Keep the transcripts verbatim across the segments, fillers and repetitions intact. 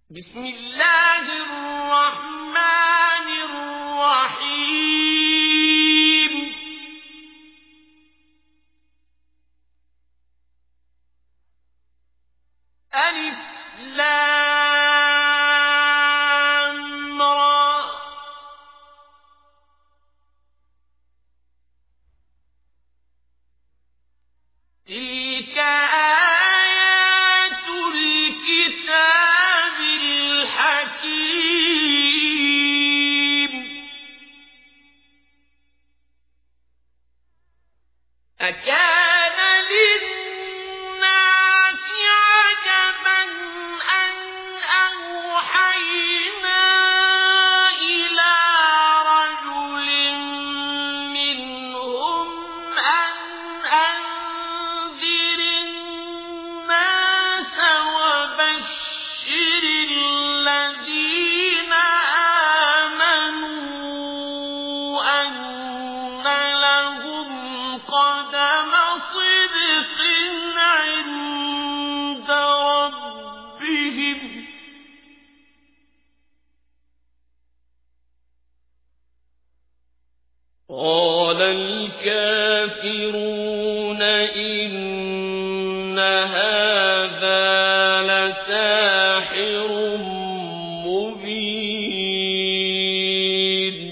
بسم الله الرحمن الرحيم ألف لام را تلك آيات الكتاب الحكيم أكان للناس عجبا أن أوحينا إلى رجل منهم أن أنذر الناس وبشر الذين آمنوا أن لهم قدم صدق عند ربهم قال الكافرون إن هذا لساحر مبين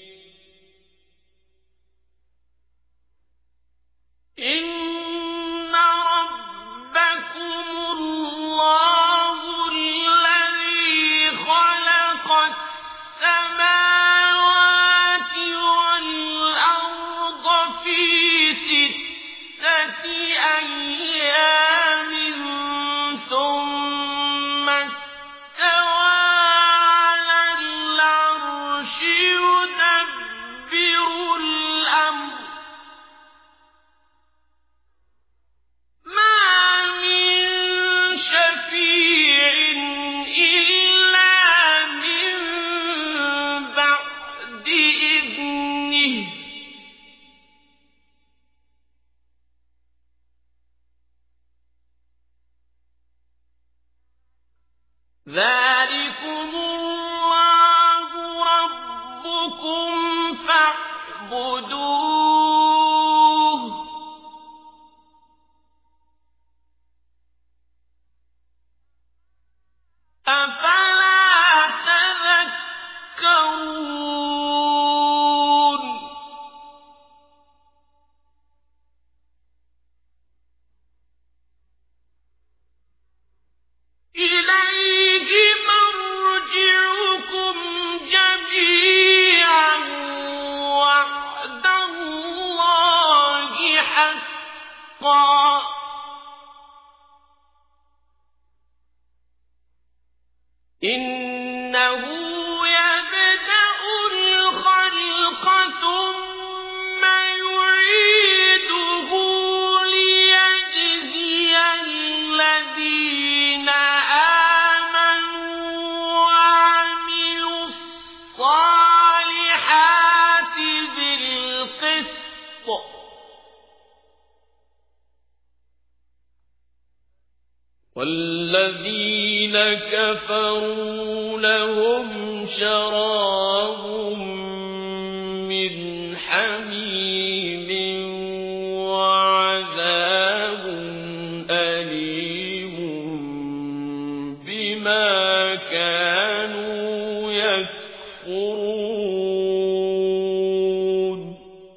إن ربكم الله الذي خلق السماوات والأرض في ستة أيام ثم استوى على العرش يدبر الأمر ما من شفيع إلا من بعد إذنه ذلكم الله ربكم فاعبدوه أفلا تذكرون إليه مرجعكم جميعا وعد الله حقا إنه يبدأ الخلق ثم يعيده ليجزي الذين آمنوا وعملوا الصالحات بالقسط والذين كفروا لهم شراب من حميم وعذاب أليم بما كانوا يكفرون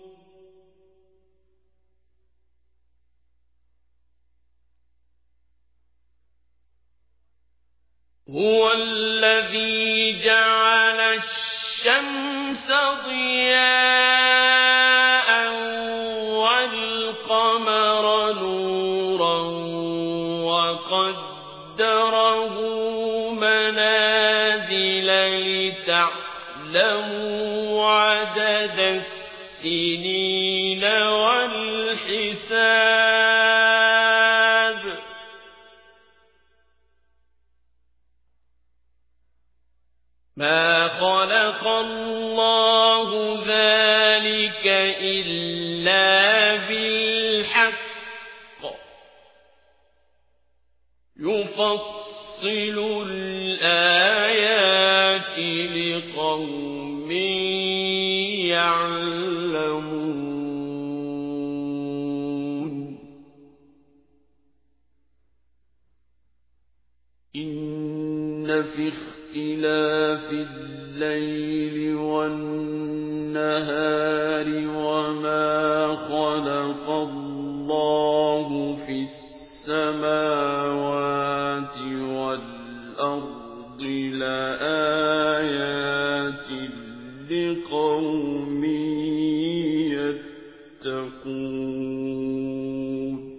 هو الذي جعل الشمس ضياء والقمر نورا وقدره منازل لتعلموا عدد السنين والحساب ما خلق الله ذلك إلا بالحق يفصل الآيات في اختلاف الليل والنهار وما خلق الله في السماوات والأرض لآيات لقوم يتقون.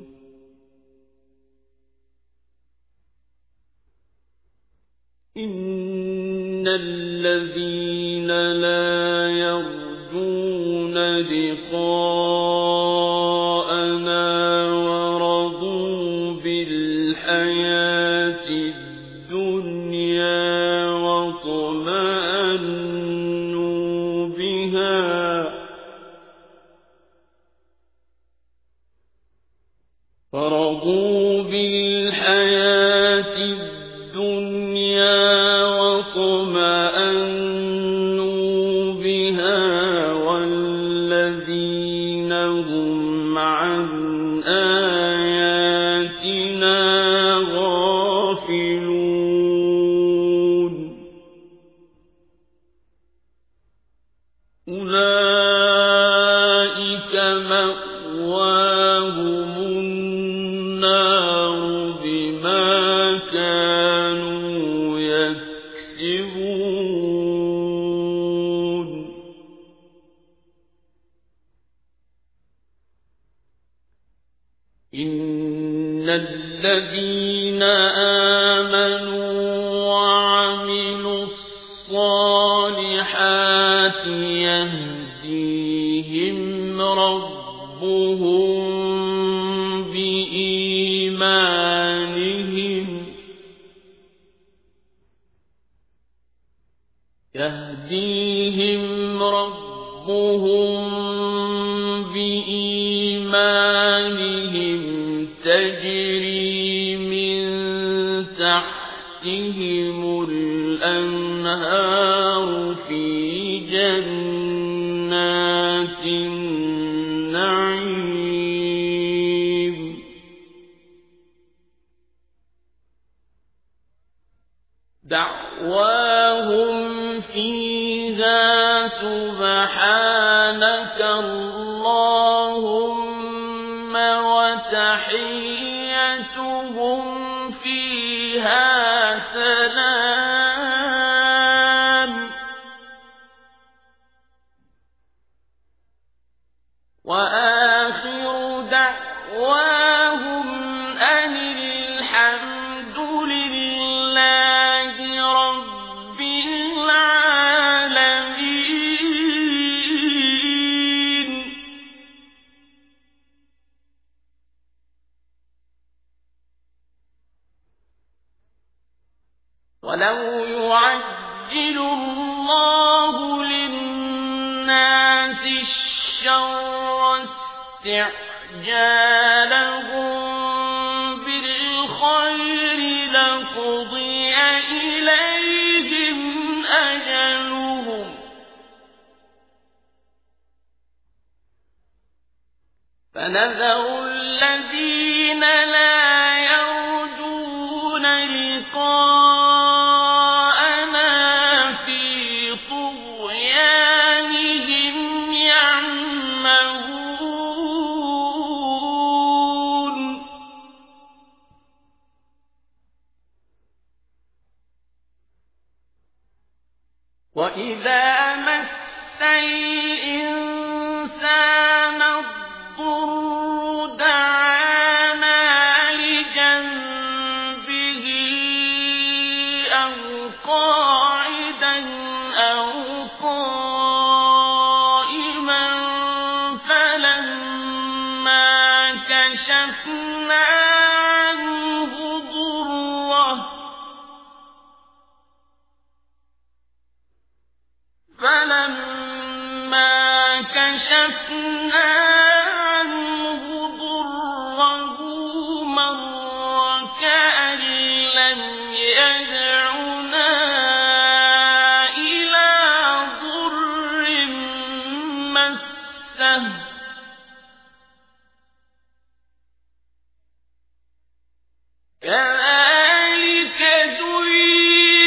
إن الذين لا يرجون لقاءنا ورضوا بالحياة الدنيا واطمأنوا بها ورضوا بالحياة الدنيا واطمأنوا بها والذين هم عن آياتنا غافلون أولئك مأواهم النار بما كانوا يكسبون. إن الذين آمنوا وعملوا الصالحات يهديهم ربهم بإيمانهم يهديهم ربهم بإيمانهم تجري من تحتهم الأنهار في جنات النعيم. دعواهم فيها سبحانك اللهم وتحيتهم فيها سلام وآخر دعواهم أن الحمد لله رب العالمين. ولو يعجل الله للناس الشر استعجالهم بالخير لقضي إليهم أجلهم فنذر الذين لا يرجون لقاءنا في طغيانهم يعمهون. وإذا مس الإنسان الضر دعانا لجنبه أو قاعدا أو قائما فلما كشفنا عنه ضره فلما كشفنا عنه ضره مر كأن لم يدعنا إلى ضر مسه كذلك زين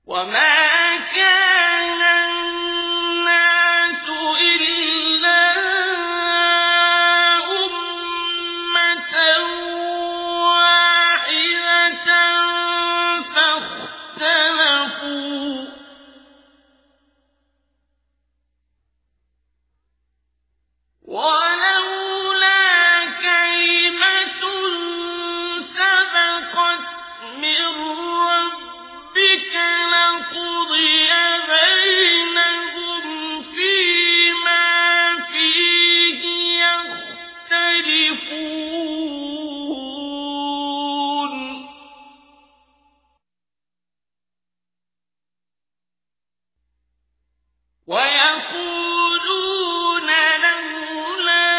وما كان الناس إلا أمة واحدة فاختلفوا ولولا كلمة سبقت من ربك لقضي بينهم فيما فيه يختلفون ويقولون لولا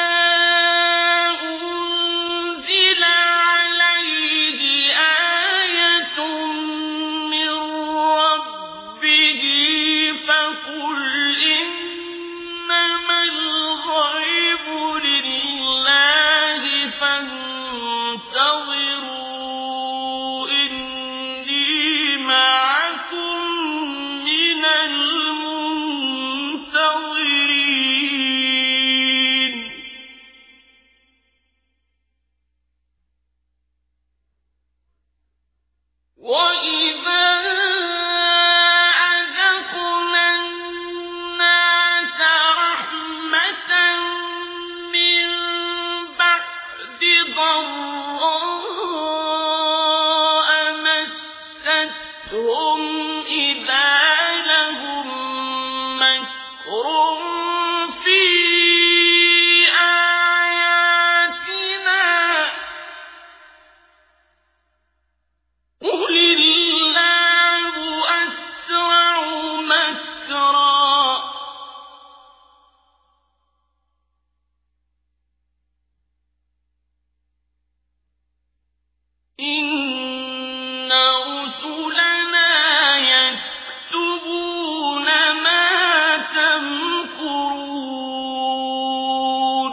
أنزل عليه آية من ربه فقل إنما الغيب لله فانتظروا إني معكم من المنتظرين وإذا أذقنا الناس رحمة من بعد ضراء مستهم إذا لهم مكر في آياتنا قل الله أسرع مكرا إن رسلنا يكتبون ما تمكرون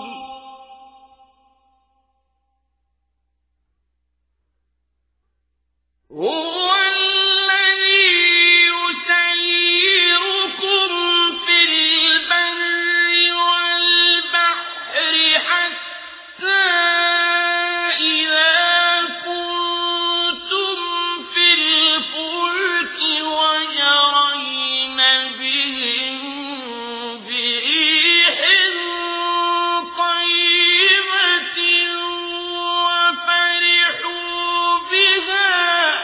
هو الذي يسيركم في البر والبحر حتى إذا كنتم في الفلك وجرين بهم بريح طيبة وفرحوا بها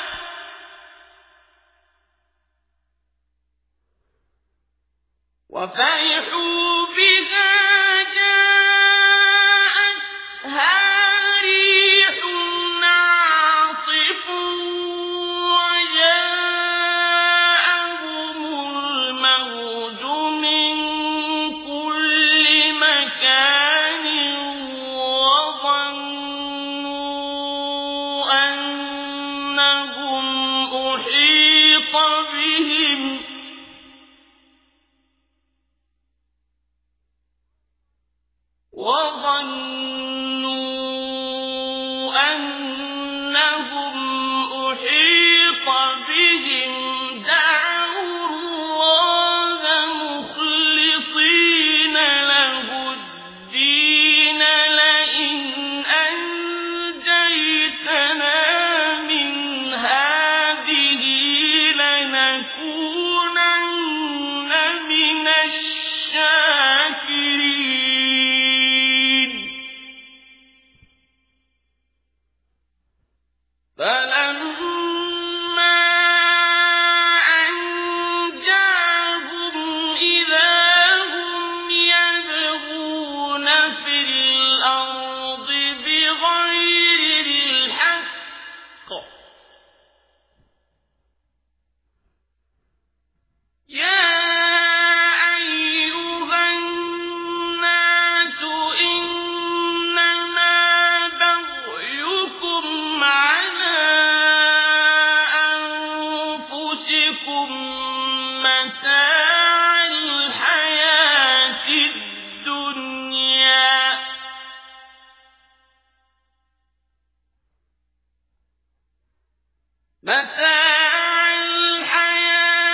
وفرحوا بها جاءتها ريح عاصف وجاءهم الموج من كل مكان وظنوا أنهم أحيط بهم وظنوا أنهم أحيط بهم دعوا الله مخلصين له الدين لئن أنجيتنا من هذه لنكونن من الشاكرين فلما أنجاهم إذا هم يبغون في الأرض بغير الحق يا أيها الناس إنما بغيكم على أنفسكم متاع الحياة الدنيا متاع الحياة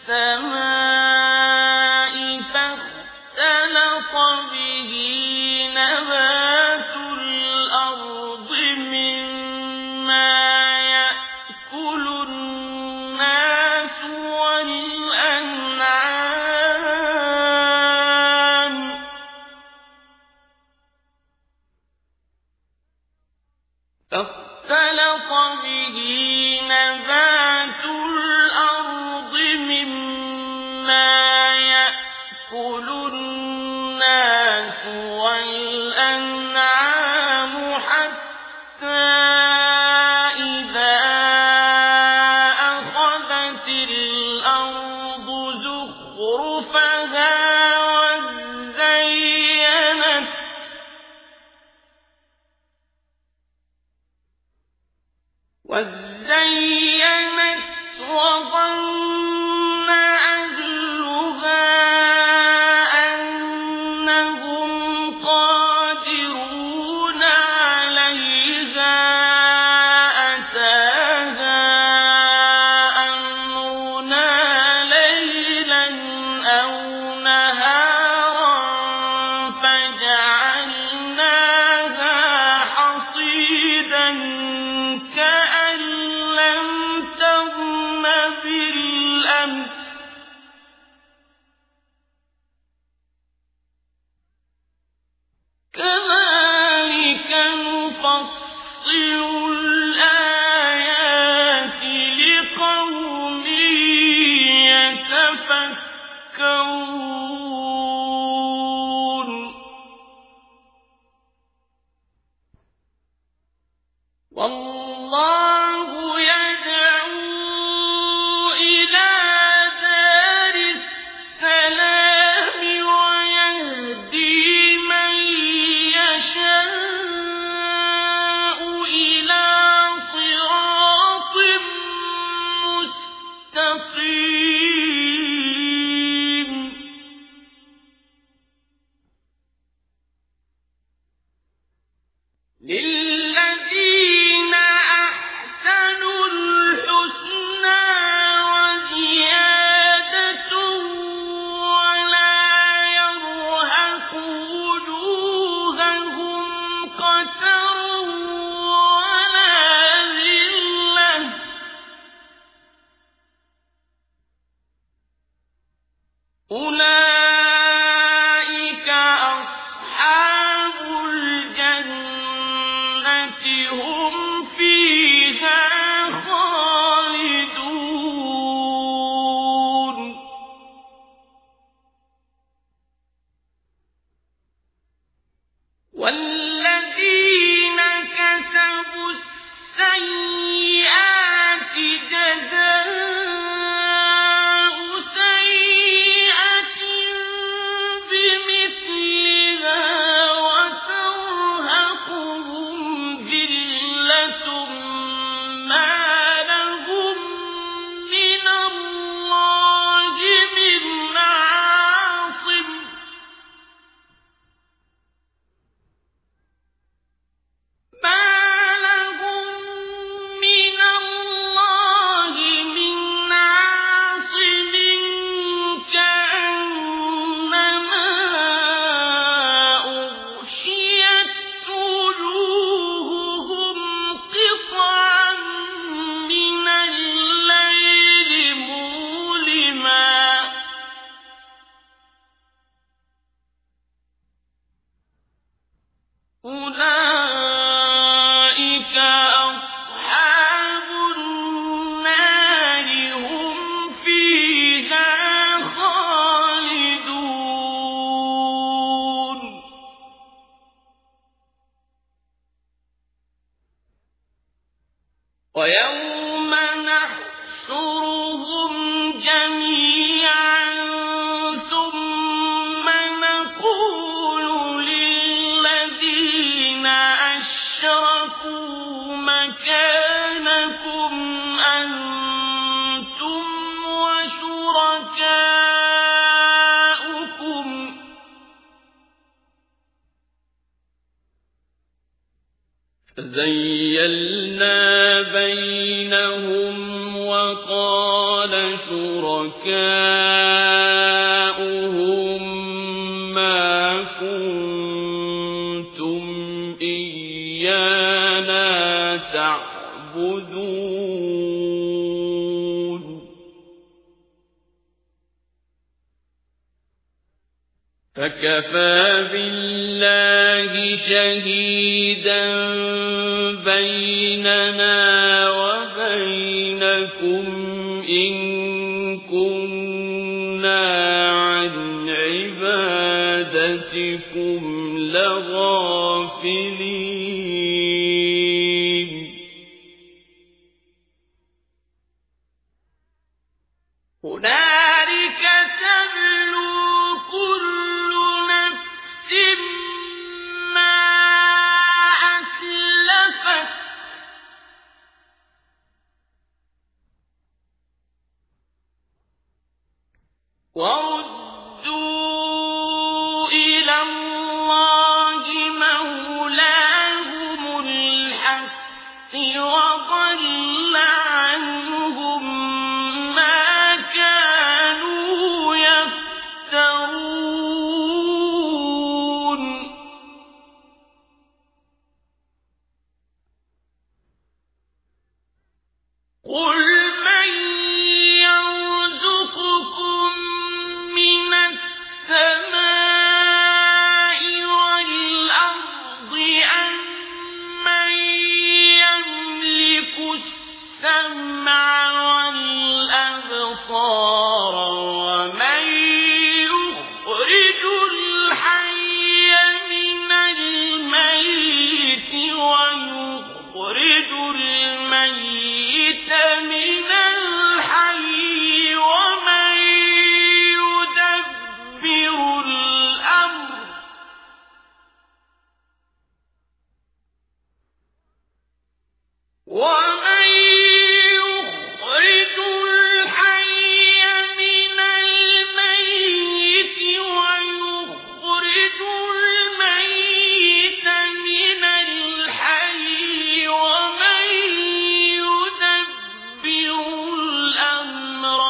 السماء فاختلط به نبات الأرض مما يأكل الناس والأنعام فاختلط به نبات الأرض مما يأكل الناس والأنعام حتى إذا أخذت الأرض زخرفها وزينت وزينت وظن أهلها أنهم قادرون عليها أتاها أمرنا ليلا أو نهارا فجعلناها حصيدا كأن لم تغن بالأمس كذلك نفصل الآيات لقوم يتفكرون والله يدعو إلى دار السلام ويهدي من يشاء إلى صراط مستقيم للذين أحسنوا الحسنى وزيادة ولا يرهق وجوههم قتر ولا ذلة أولئك أصحاب الجنة هم فيها خالدون والذين كسبوا السيئات جزاء سيئة بمثلها وترهقهم ذلة ما لهم من الله من عاصم ما لهم من الله من عاصم كأنما أغشيت وجوههم قطعا من الليل مظلما أولئك أصحاب النار هم فيها خالدون ويوم نحشرهم جميعا ثم نقول للذين أشركوا مكانكم أنتم وشركاؤكم فزيلنا بينهم وقال شركاؤهم شُرَكَاؤُهُم مَّا كُنتُمْ إِيَّانَا تَعْبُدُونَ فَكَفَىٰ بِاللَّهِ شَهِيدًا بَيْنَنَا وَبَيْنَكُمْ إِن كُنَّا عَنْ عِبَادَتِكُمْ لَغَافِلِينَ هُنَالِكَ تَبْلُو كُلُّ نَفْسٍ مَّا أَسْلَفَتْ وَرُدُّوا إِلَى اللَّهِ مَوْلَاهُمُ الْحَقِّ وَضَلَّ عَنْهُم مَّا كَانُوا يَفْتَرُونَ قُلْ مَن يَرْزُقُكُم مِّنَ السَّمَاءِ وَالْأَرْضِ أَمَّن يَمْلِكُ السَّمْعَ وَالْأَبْصَارَ وَمَن يُخْرِجُ الْحَيَّ مِنَ الْمَيِّتِ وَيُخْرِجُ الْمَيِّتَ مِنَ الْحَيِّ وَمَن يُدَبِّرُ الْأَمْرَ وَمَن يُخْرِجُ الْحَيَّ مِنَ الْمَيِّتِ وَيُخْرِجُ الْمَيِّتَ مِنَ الْحَيِّ وَمَن يُدَبِّرُ الْأَمْرَ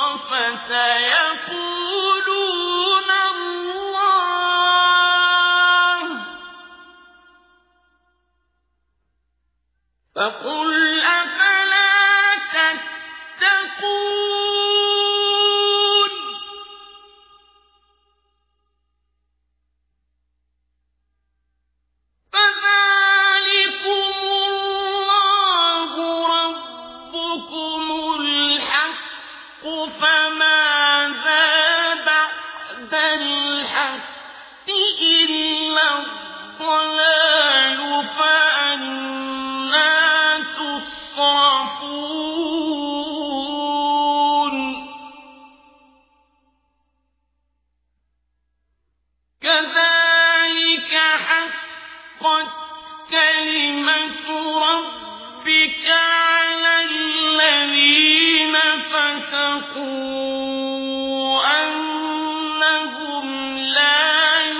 فَسَيَقُولُونَ اللَّهُ فَقُلْ أَفَلَا تَتَّقُونَ فَذَٰلِكُمُ اللَّهُ رَبُّكُمُ الْحَقُّ فَمَاذَا بَعْدَ الْحَقِّ إِلَّا الضَّلَالُ فَأَنَّىٰ تُصْرَفُونَ كَذَٰلِكَ حَقَّتْ كَلِمَةُ رَبِّكَ عَلَى الَّذِينَ فَسَقُوا أَنَّهُمْ لَا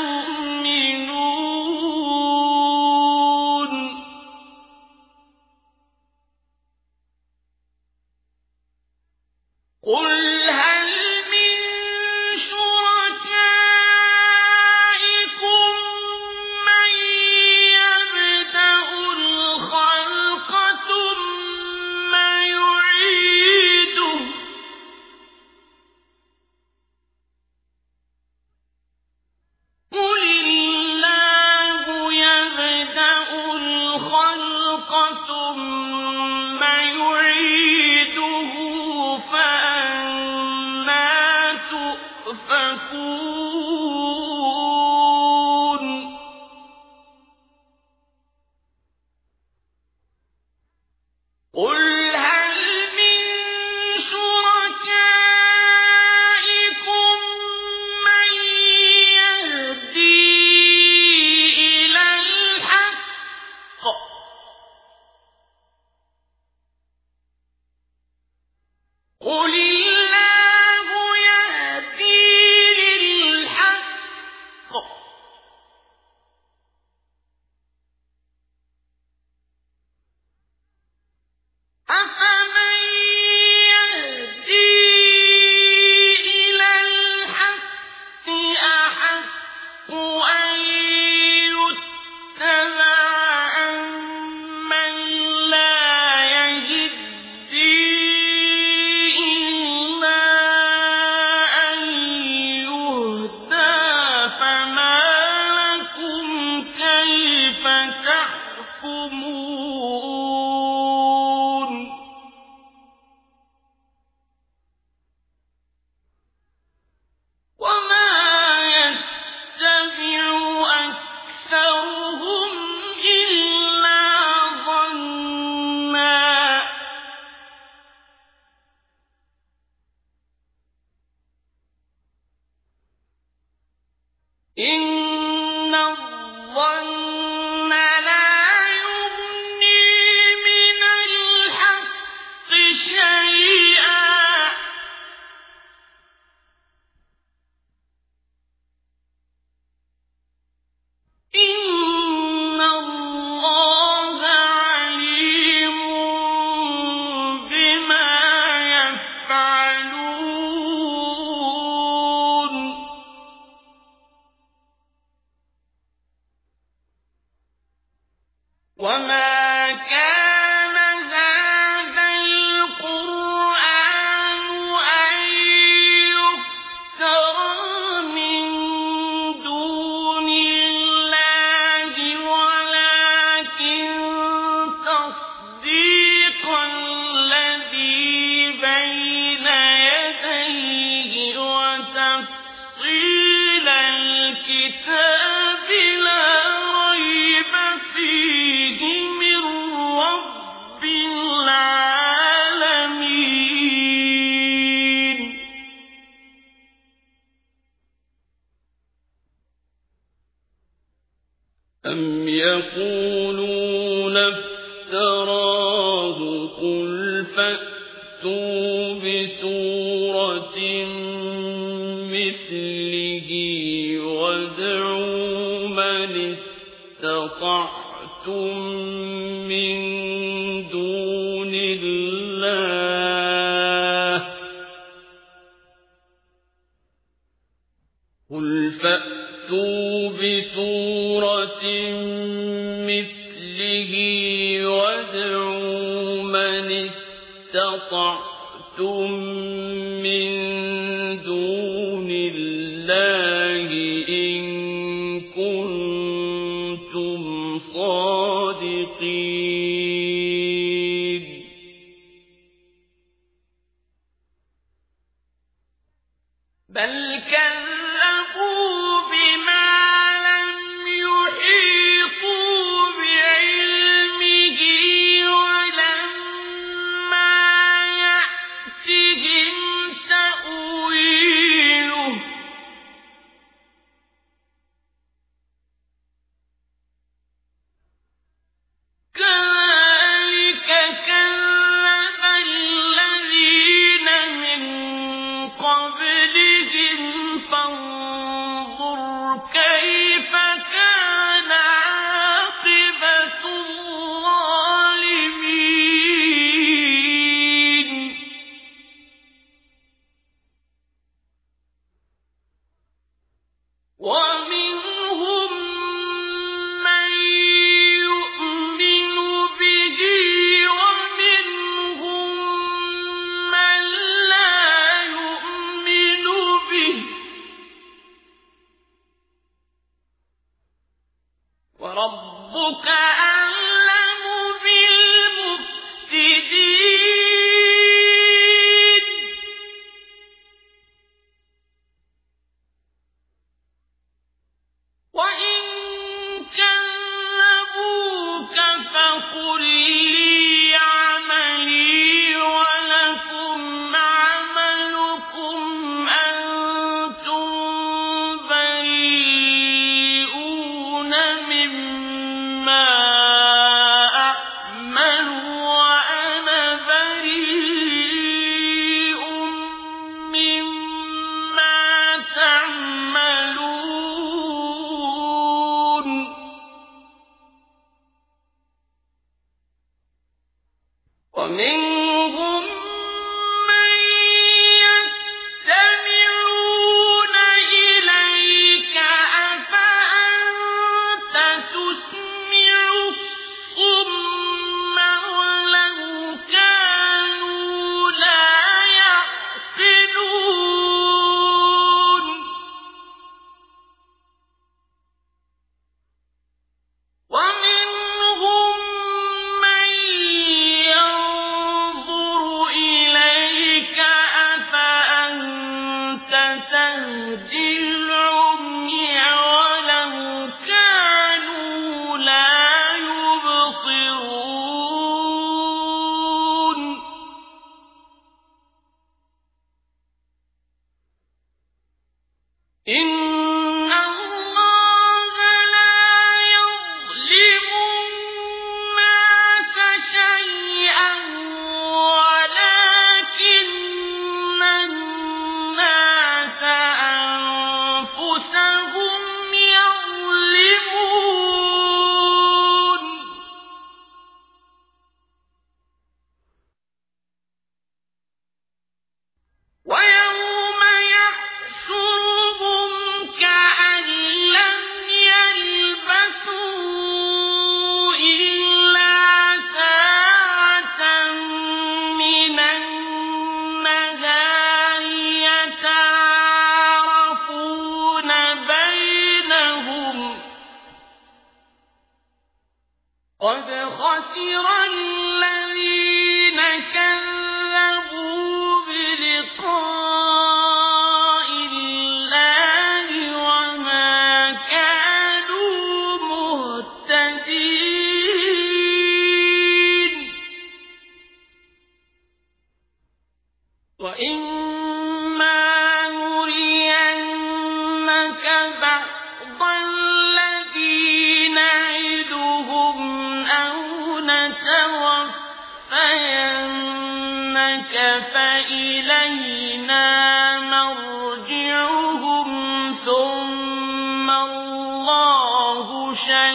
يُؤْمِنُونَ قُلْ هَلْ مِن شُرَكَائِكُم مَّن يَبْدَأُ الْخَلْقَ ثُمَّ يُعِيدُهُ قُلِ اللَّهُ يَبْدَأُ الْخَلْقَ ثُمَّ يُعِيدُهُ فَأَنَّىٰ تُؤْفَكُونَ قُلْ هَلْ مِن شُرَكَائِكُم مَّن يَهْدِي إِلَى الْحَقِّ قُلِ اللَّهُ يَهْدِي إن الظن لا يغني من الحق شيئا إن الله عليم بما يفعلون وما كان هذا القرآن أن يفترى من دون الله ولكن تصديق الذي بين يديه وتفصيل الكتاب لا ريب فيه من رب العالمين أم يقولون افتراه قل فأتوا بسورة مثله وادعوا من استطعتم من دون الله قل فأتوا بسورة مثله وادعوا من استطعتم من دون الله إن كنتم صادقين بل كذبوا بما لم يحيطوا بعلمه ولما يأتهم تأويله كذلك كذب الذين من قبلهم فانظر كيف كان عاقبة الظالمين ومنهم من يؤمن به ومنهم من لا يؤمن به وربك أعلم بالمفسدين وإن كذبوك فقل لي عملي ولكم عملكم أنتم بريئون مما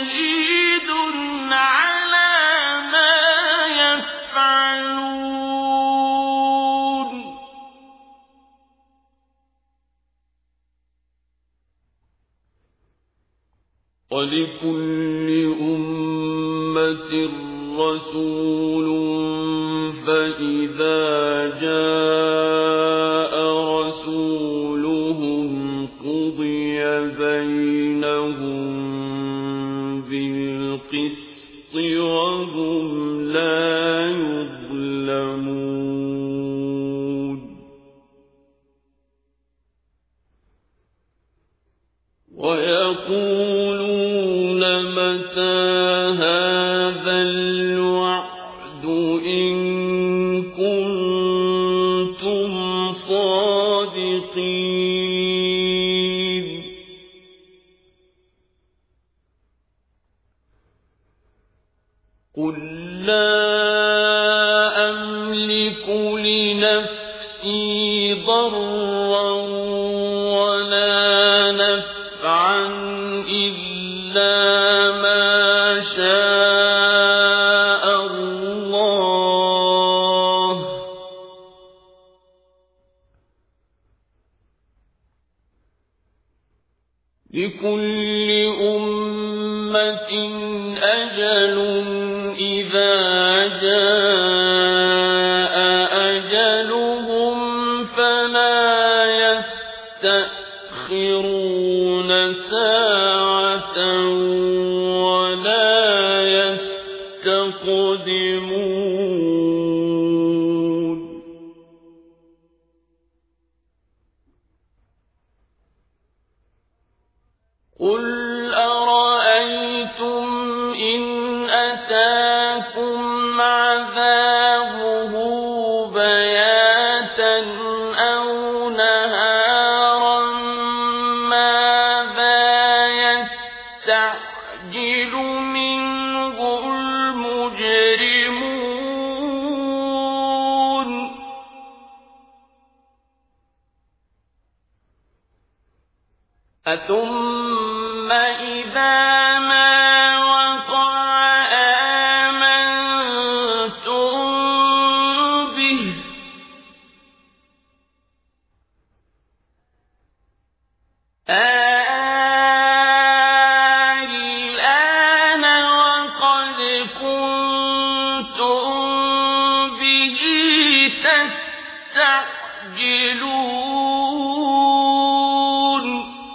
شهيد على ما يفعلون ولكل أمة رسول فإذا جاء رسولهم قضي بينهم بالقسط وهم لا يظلمون ويقولون متى هذا الوعد إن كنتم صادقين قل لا أملك لنفسي ضرا ولا نفعا إلا ما شاء الله لكل أمة أجل إذا جاء أجلهم فلا يستأخرون ساعة ولا يستقدمون قل أرأيتم إن أتاكم عذابه بياتا أو نهارا ماذا يستعجل منه المجرمون أثم إذا ما وقع آمنتم به الآن وقد كنتم به تستعجلون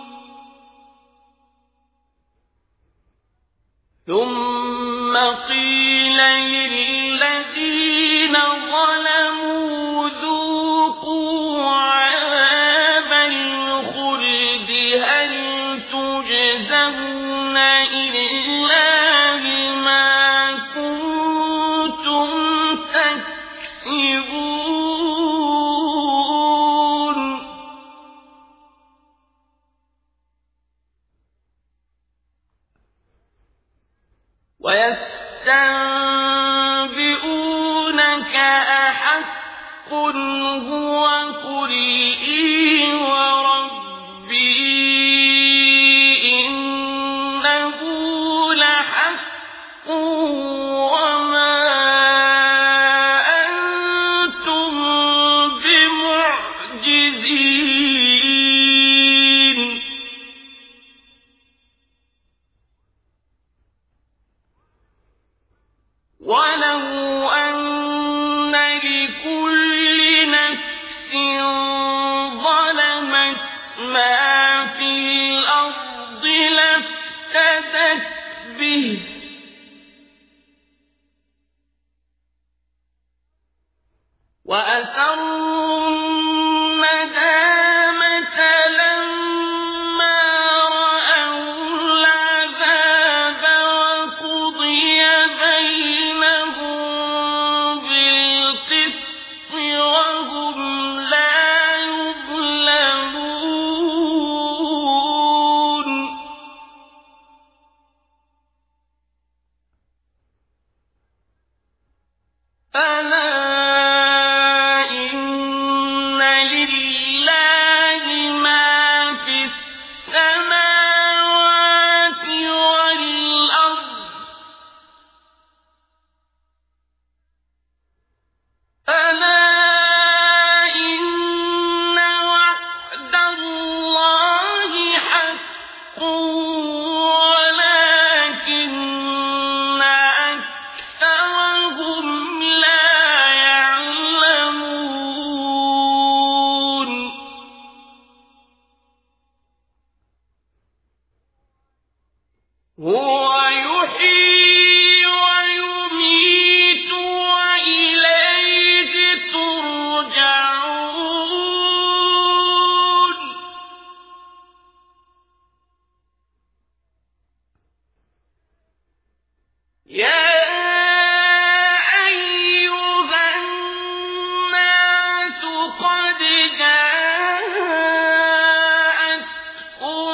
ثم قيل للذين ظلموا ذوقوا عذاب الخلد هل تجزون إلا بما كنتم تكسبون ويستنبئونك أحق هو قل إي وربي إنه لحق وما أنتم بمعجزين ولو أن لكل نفس ظلمت ما في الأرض لافتدت به وأسروا الندامة لما رأوا العذاب وقضي بينهم بالقسط وهم لا يظلمون ألا إن هو يحيي ويميت وإليه ترجعون يا أيها الناس قد جاءتكم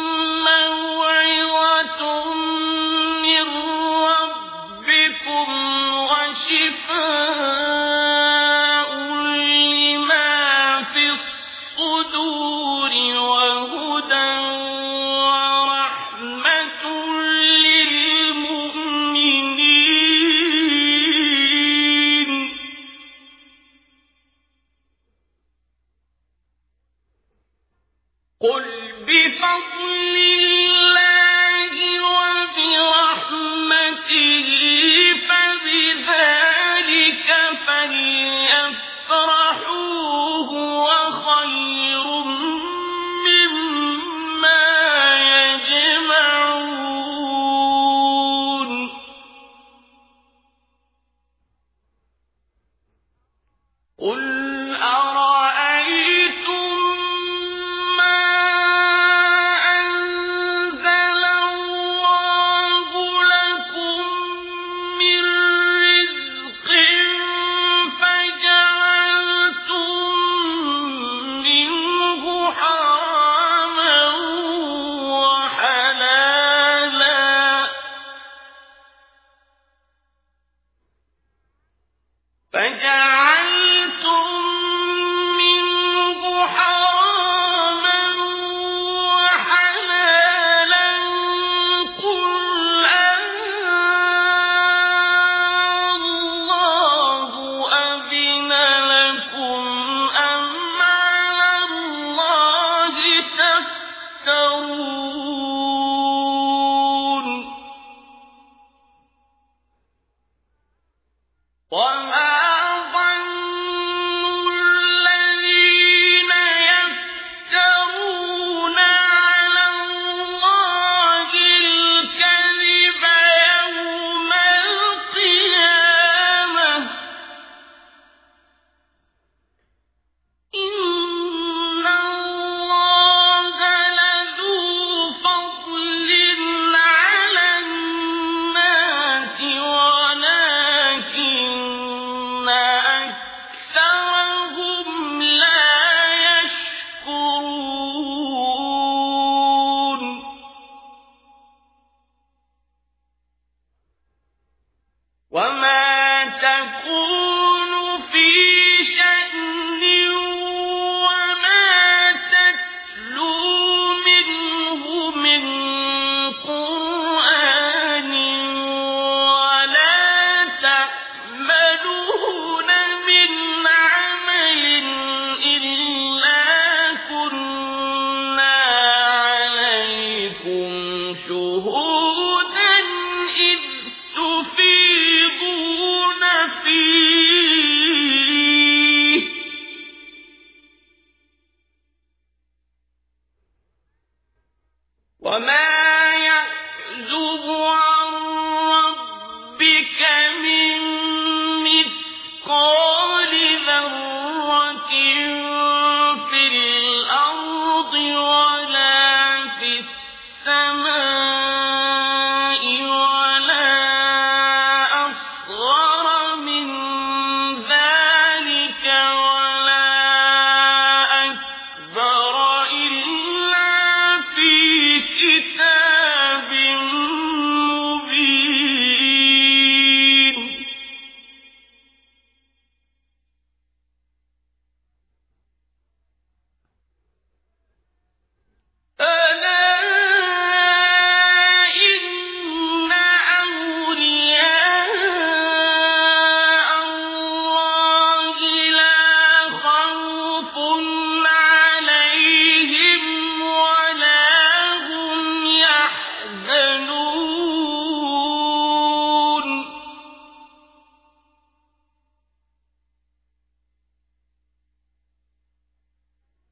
موعظة من ربكم وشفاء لما في الصدور وهدى ورحمة للمؤمنين قل بفضل الله وبرحمته فبذلك فليفرحوا هو خير مما يجمعون قل أرأيتم ما أنزل الله لكم من رزق فجعلتم منه حراما وحلالا فجعلتم منه حراما وحلالا قل الله أذن لكم أم على الله تفترون وما ظن الذين يفترون على الله الكذب يوم القيامة إن الله لذو فضل على الناس ولكن أكثرهم لا يشكرون وما تكون في شأن وما تتلو منه من قرآن ولا تعملون من عمل إلا كنا عليكم شهودا إذ تفيضون فيه وما يعزب عن ربك من مثقال ذرة في الأرض ولا في السماء ولا أصغر من ذلك ولا أكبر إلا في كتاب مبين ألا إن أولياء الله لا خوف عليهم ولا هم يحزنون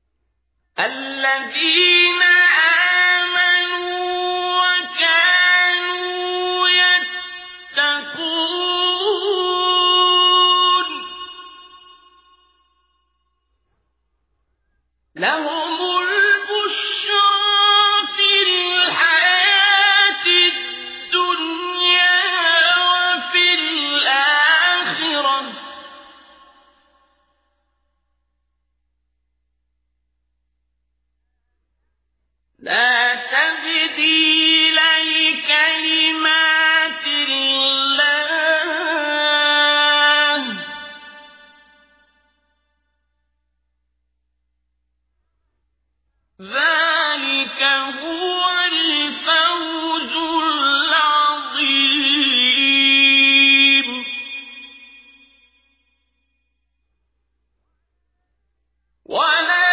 الذين آمنوا وكانوا لا تبديل لكلمات الله ذلك هو الفوز العظيم ولا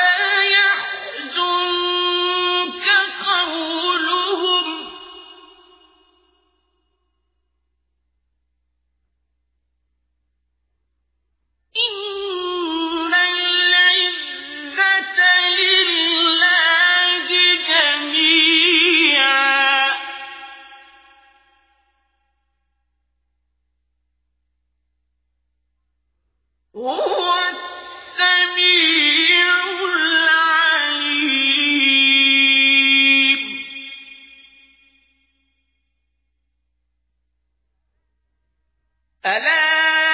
هو السميع العليم ألا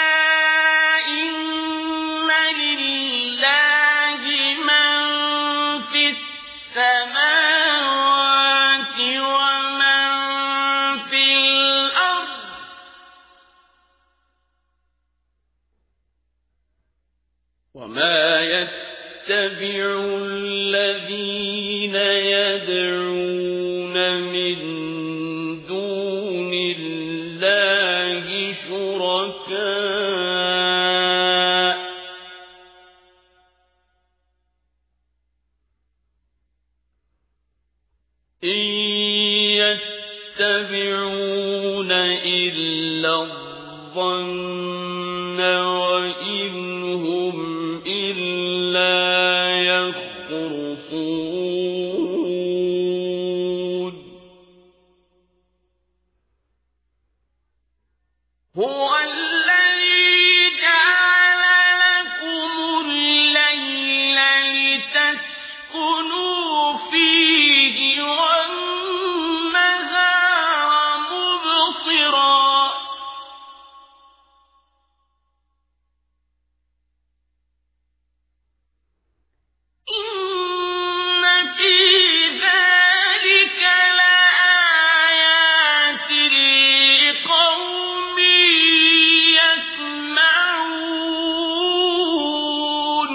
إن لله من في السماوات ومن في الأرض وما يتبع الذين يدعون من دون الله شركاء إن يتبعون إلا الظن وإن هم إلا يخرصون هو الذي جعل لكم الليل لتسكنوا فيه والنهار مبصرا إن في ذلك لآيات لقوم يسمعون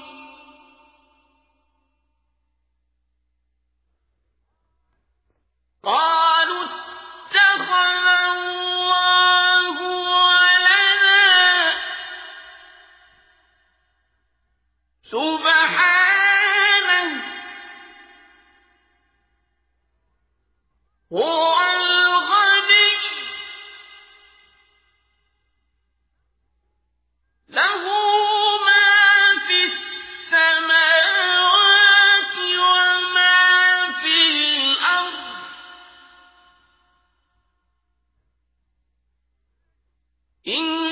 قالوا اتخذ الله ولدا سبحانه هو الغني له ما في السماوات وما في الأرض إن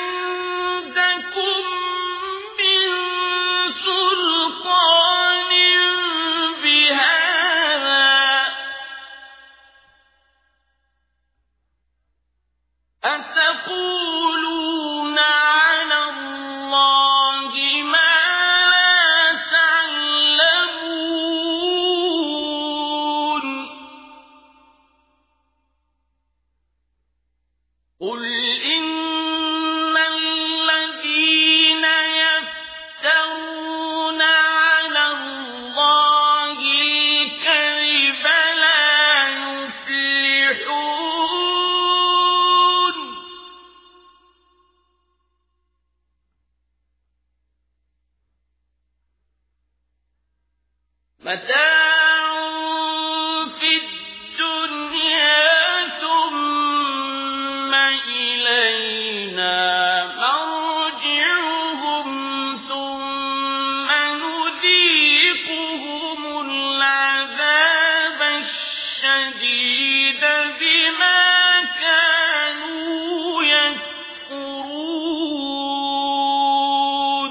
عندكم من سلطان بهذا أتقولون على الله ما لا تعلمون قل إن الذين يفترون على الله الكذب لا يفلحون متاع في الدنيا ثم إلينا مرجعهم ثم نذيقهم العذاب الشديد بما كانوا يكفرون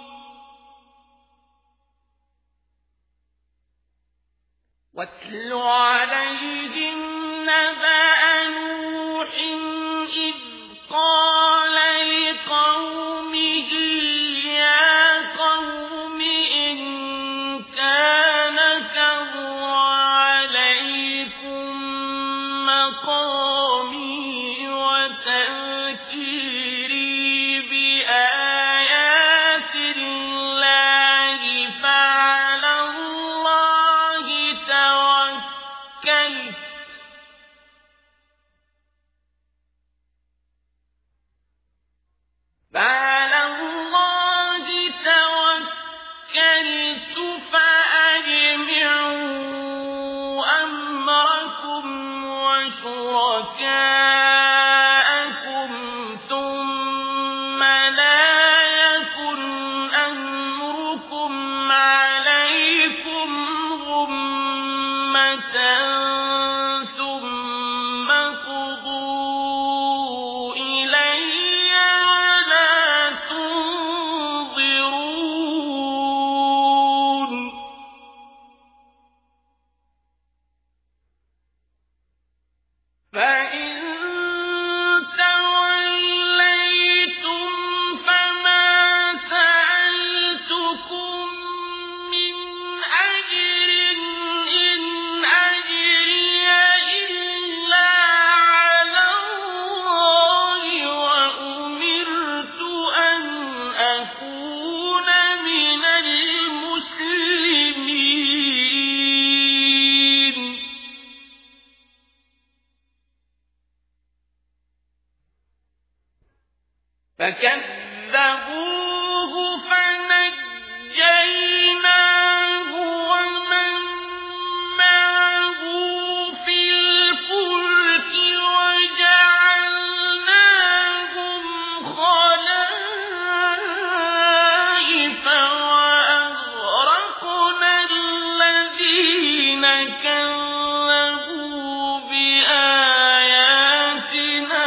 واتل عليهم نبأ نوح إذ قال لقومه يا قوم إن كان كبر فعلى الله توكلت فأجمعوا أمركم وشركاءكم ثم لا يكن أمركم عليكم غمة ثم قضوا إلي ولا تنظرون فإن توليتم فما سألتكم من أجر إن أجري إلا على الله وأمرت أن أكون من المسلمين فكذبوه فنجيناه ومن معه في الفلك وجعلناهم خلائف وأغرقنا الذين كذبوا بآياتنا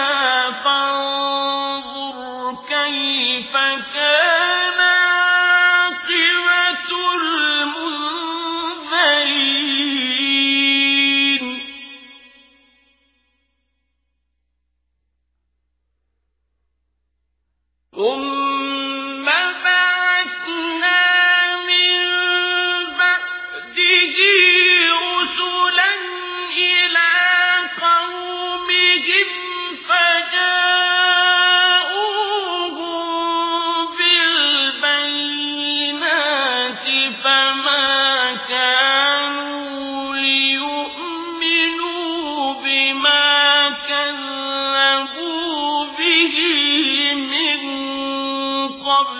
فانظر كيف كان عاقبة المنذرين ثم بعثنا من بعده رسلا إلى قومهم فجاءوهم بالبينات فما كانوا ليؤمنوا بما كذبوا به من قبل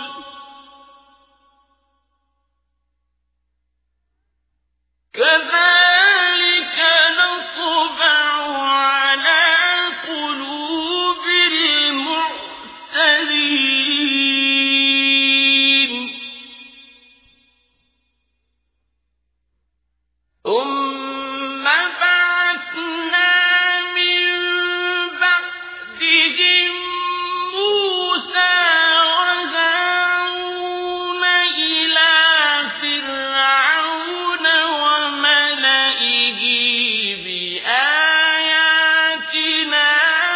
كذلك نطبع على قلوب المعتدين ثم بعثنا من بعدهم موسى وهارون إلى فرعون وملئه بآياتنا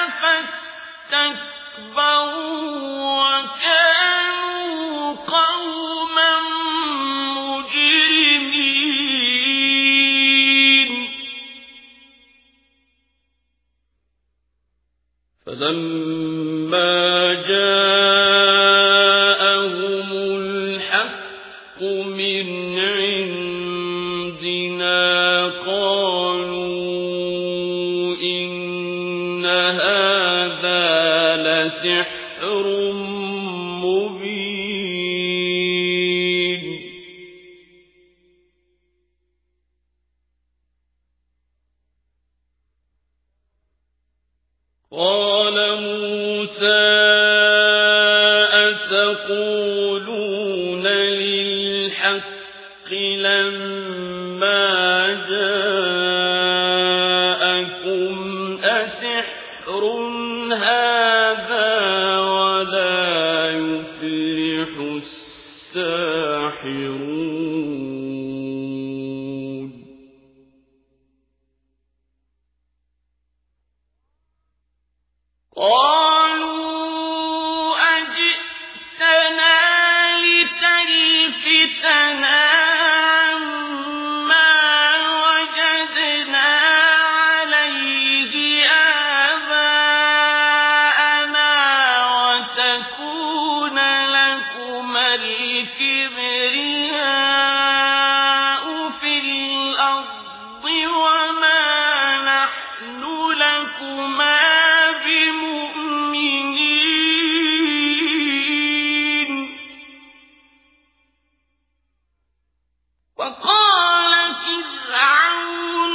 فاستكبروا وكانوا قوما مجرمين فلما جاءهم الحق من عندنا قالوا إن هذا لسحر مبين قال موسى أتقولون للحق لما جاءكم أسحر هذا ولا يفلح الساحرون قالوا أجئتنا لتلفتنا عما وجدنا عليه آباءنا وتكون لكما الكبرياء في الأرض وما لكما بمؤمنين وقال فرعون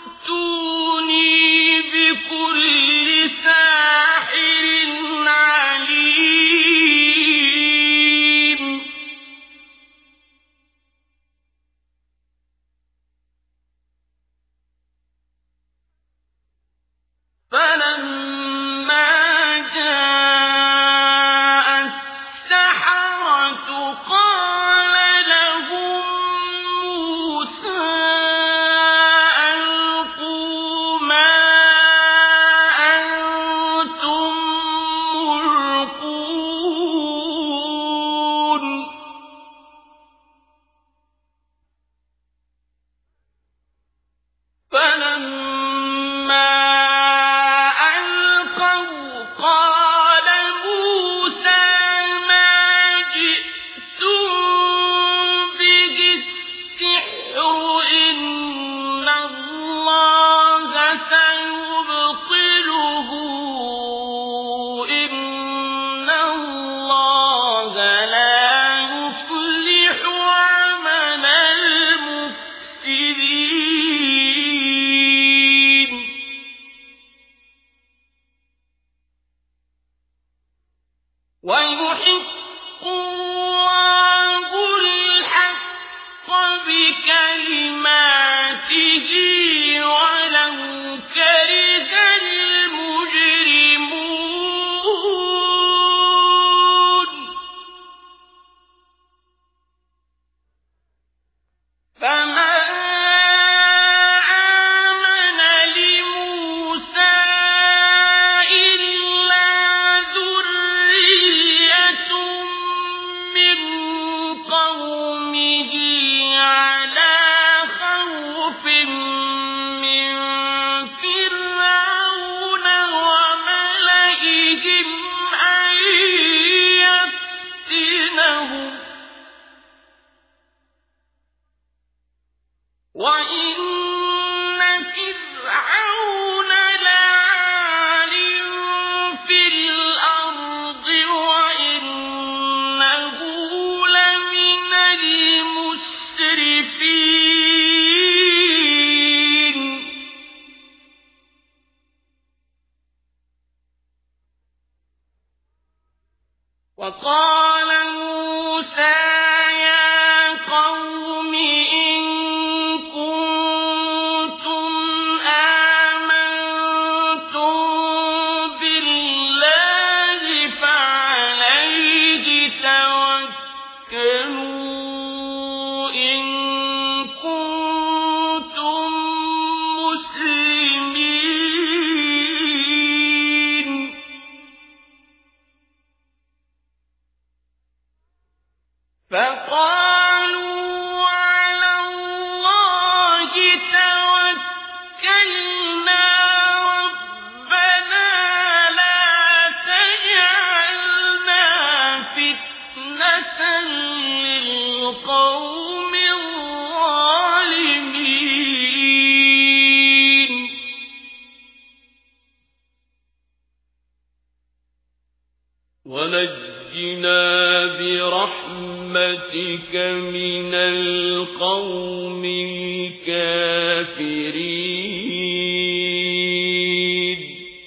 ائتوني بكل ساحر عليم فلما جاء السحرة قال لهم موسى ألقوا ما أنتم ملقون فلما ألقوا قال موسى ما جئتم به السحر إن الله سيبطله إن الله لا يصلح عمل المفسدين ويحق الله الحق بكلماته ولو كره المجرمون فما آمن لموسى إلا ذرية من قومه على خوف من فرعون وملئهم أن يفتنهم وإن فرعون لعال في الأرض وإنه لمن المسرفين وقال موسى يا قوم إن كنتم آمنتم بالله فعليه توكلوا إن كنتم مسلمين فقالوا على الله توكلنا ربنا لا تجعلنا فتنة للقوم الظالمين ونجنا برحمتك من القوم الكافرين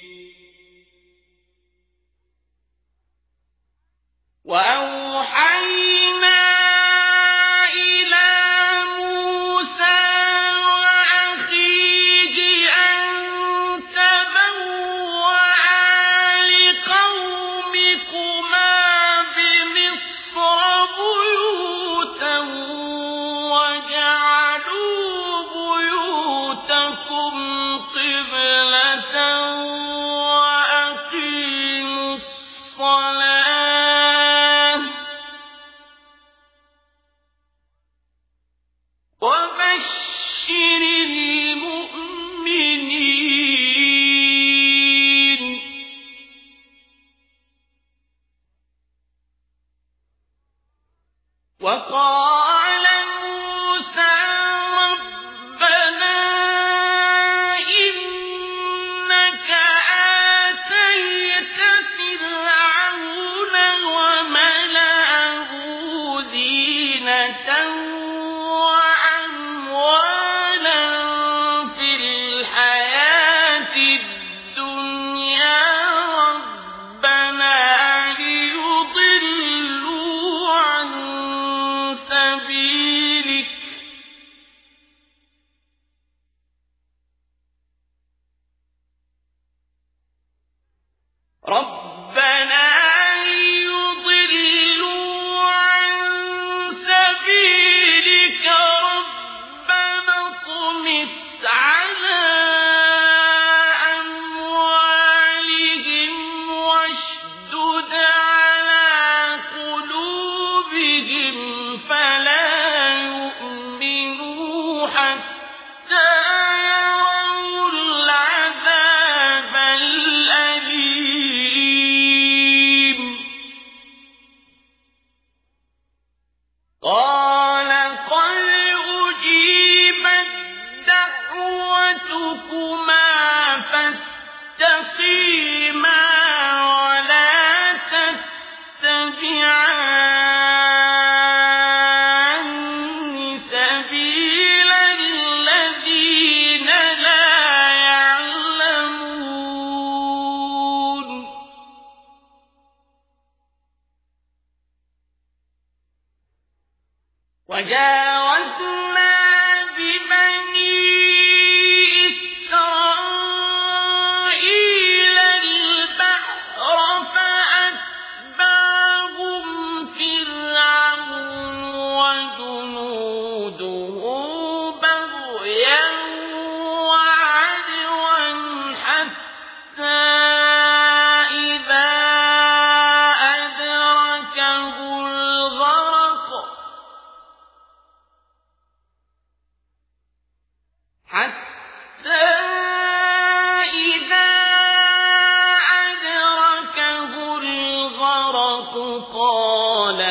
وأوحينا إلى موسى وأخيه أن تبوأ لقومكما بمصر بيوتا وجعلوا بيوتكم قبلة وأقيموا الصلاة وبشر المؤمنين وقال موسى ربنا ربنا ليضلوا عن سبيلك ربنا اطمس على أموالهم واشدد على قلوبهم فلا يؤمنوا حتى يروا العذاب الأليم قال قد أجيبت دعوتكما فاستقيما ولا تتبعان سبيل الذين لا يعلمون وجاوزنا ببني إسرائيل البحر فأتبعهم فرعون وجنوده بغيا وعدوا حتى إذا أدركه الغرق حتى إذا أدركه الغرق قال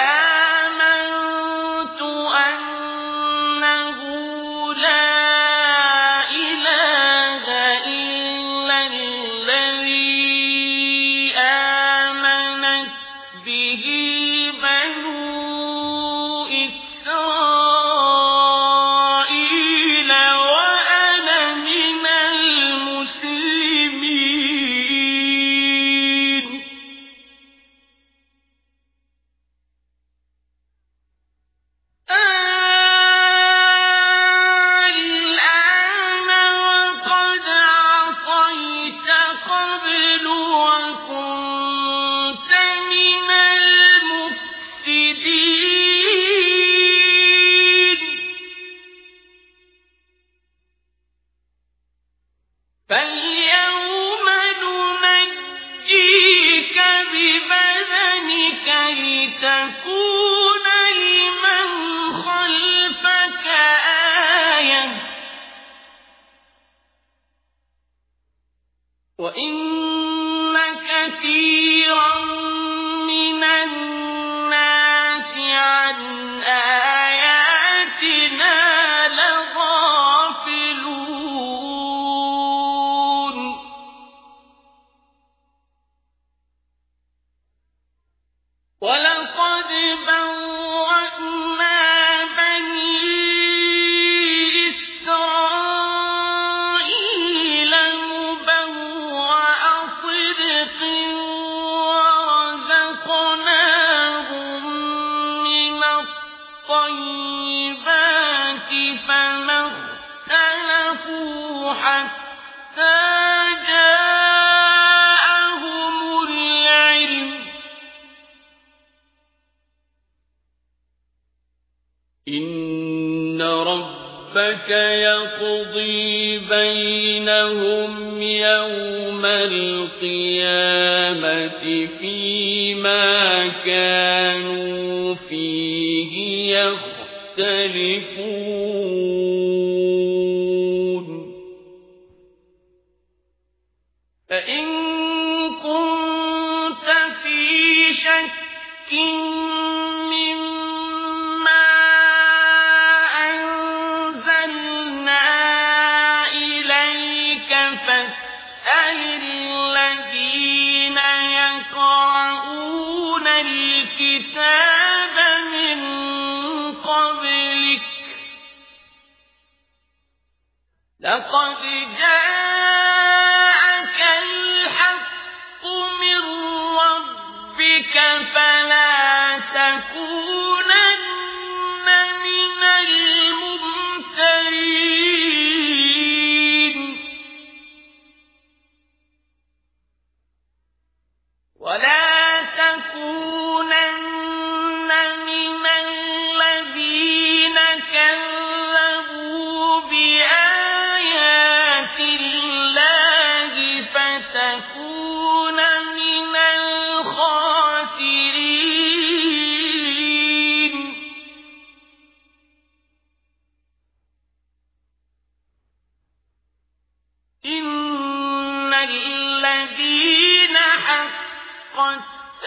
آمنت أنه لا إله إلا الذي آمنت به بنو إسرائيل وأنا من المسلمين الآن وقد عصيت قبل وكنت من المفسدين فاليوم ننجيك ببدنك لتكون لمن خلفك آية وإن كثيرا من الناس عن آياتنا لغافلون ولقد بوأنا بني إسرائيل مبوأ صدق ورزقناهم من الطيبات فما اختلفوا حتى جاءهم العلم إن ربك يقضي بينهم يوم القيامة فيما كانوا فيه يختلفون فإن كنت في شك مما أنزلنا إليك فاسأل الذين يقرؤون الكتاب من قبلك لقد جاءك الحق من ربك فلا تكونن من الممترين. إن الذين حقت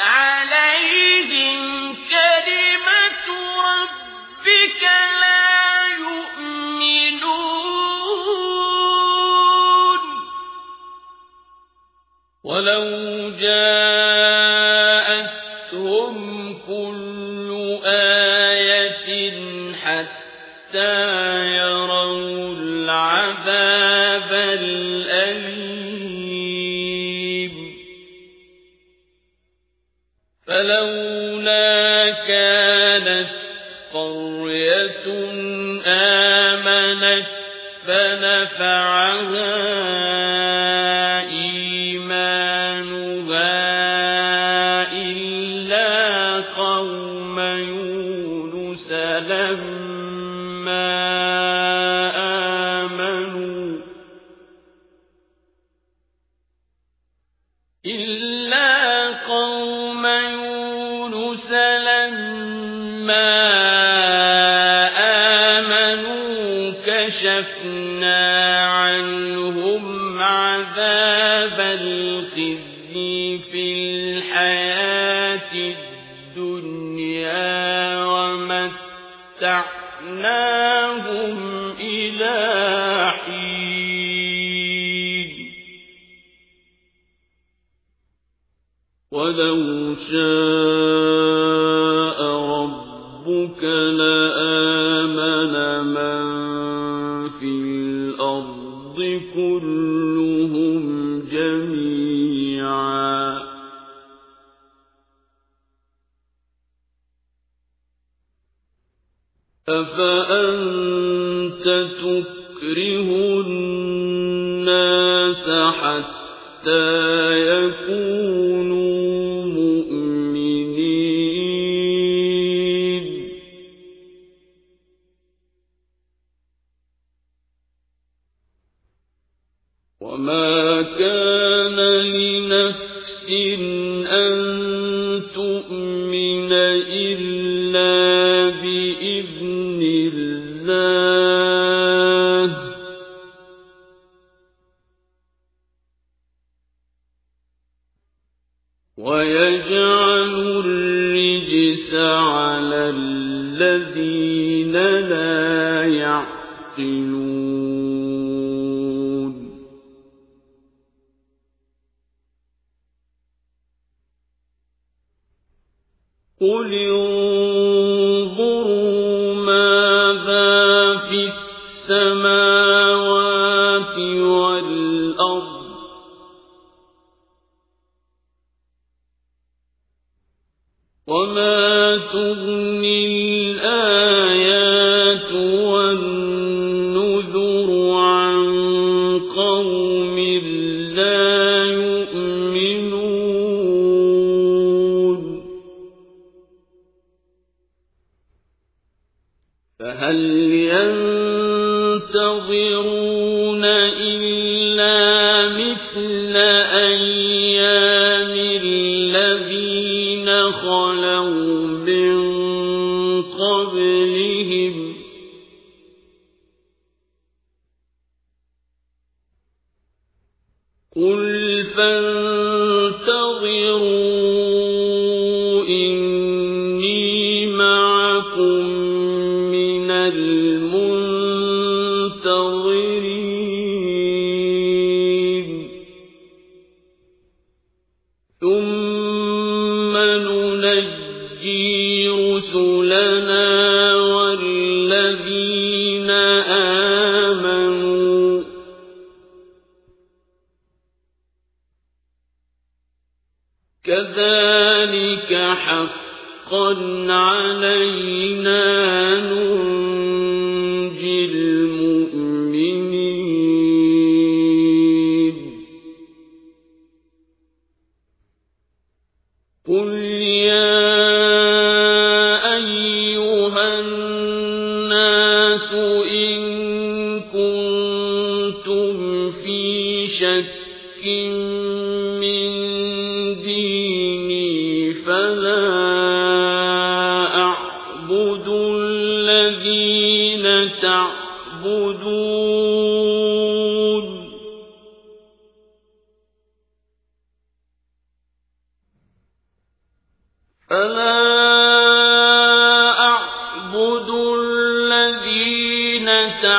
عليهم كلمة ربك لا يؤمنون ولو جاءتهم كل آية حتى يروا العذاب الأليم فلولا كانت قرية آمنت فنفعها إيمانها إلا قوم يونس لما آمنوا إلا قوم يونس لما آمنوا كشفنا عنهم عذاب الخزي في الحياة الدنيا ومتعناهم إلى حين ولو شاء ربك لآمن من في الأرض كلهم جميعا أفأنت تكره الناس حتى يكونوا مؤمنين وما كان لنفس أن تؤمن إلا بإذن الله ويجعل الرجس على الذين لا يعقلون قل انظروا ماذا في السماوات والأرض وما تغني الآيات والنذر عن قوم لا يؤمنون فهل ينتظرون إلا مثل أيام الذين خلوا من قبلهم قل فانتظروا إني معكم من المنتظرين ثم ننجي رسلنا والذين آمنوا كذلك حقا علينا ننجي المؤمنين قل يا أيها الناس إن كنتم في شك من ديني فلا أعبد الذين تعبدون فلا أعبد الذين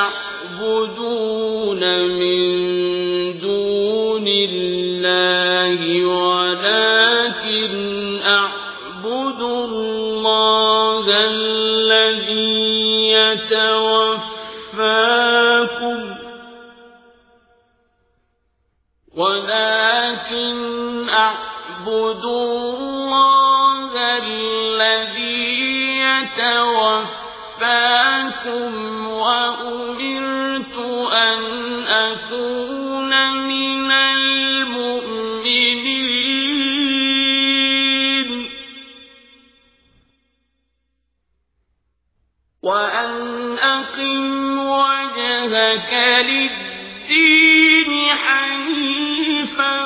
تعبدون من دون الله ولكن أعبد الله الذي يتوفاكم ولكن أعبد الله الذي يتوفاكم وأمرت أن أكون من المؤمنين وأن أقم وجهك للدين حنيفا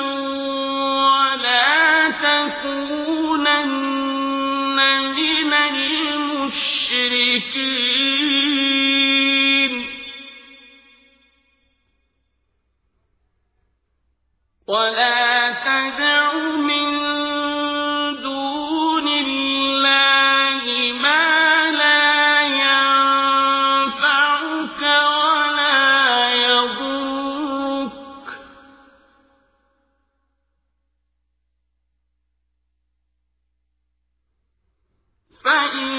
ولا تكونن من المشركين ولا تدع من دون الله ما لا ينفعك ولا يضرك فإن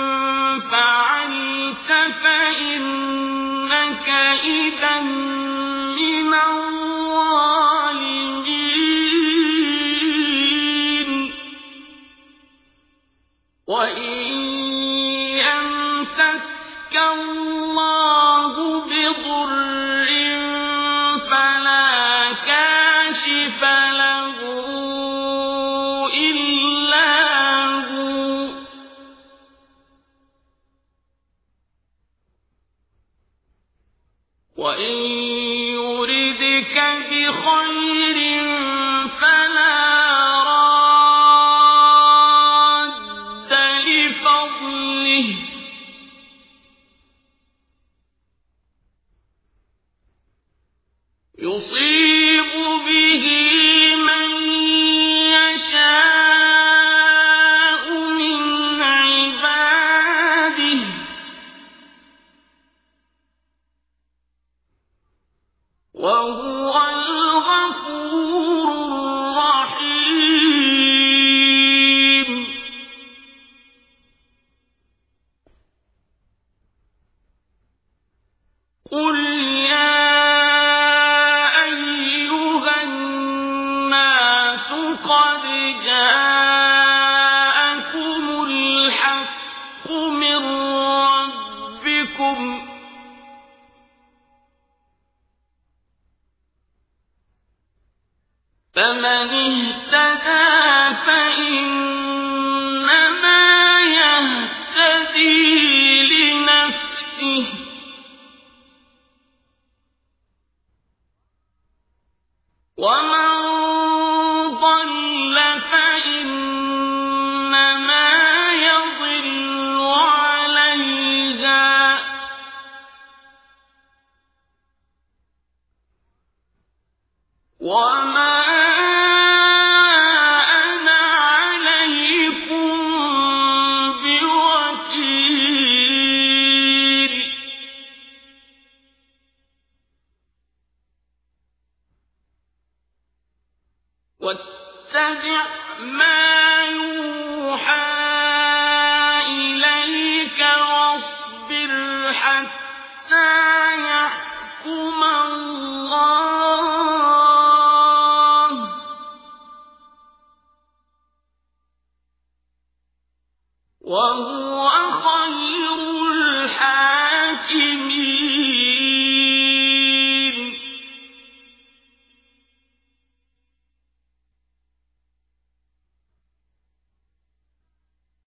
فعلت فإنك إذا من الظالمين وإن يمسسك الله بضر فلا كاشف له إلا هو وإن يردك بخير فلا راد لفضله يصيب به من يشاء من عباده وهو الغفور الرحيم قل يا أيها الناس قد جاءكم الحق من ربكم فمن اهتدى فإنما يهتدي لنفسه ومن ضل فإنما يضل عليها وما أنا عليكم بوكيل واتبع ما يوحى إليك واصبر حتى يحكم الله وهو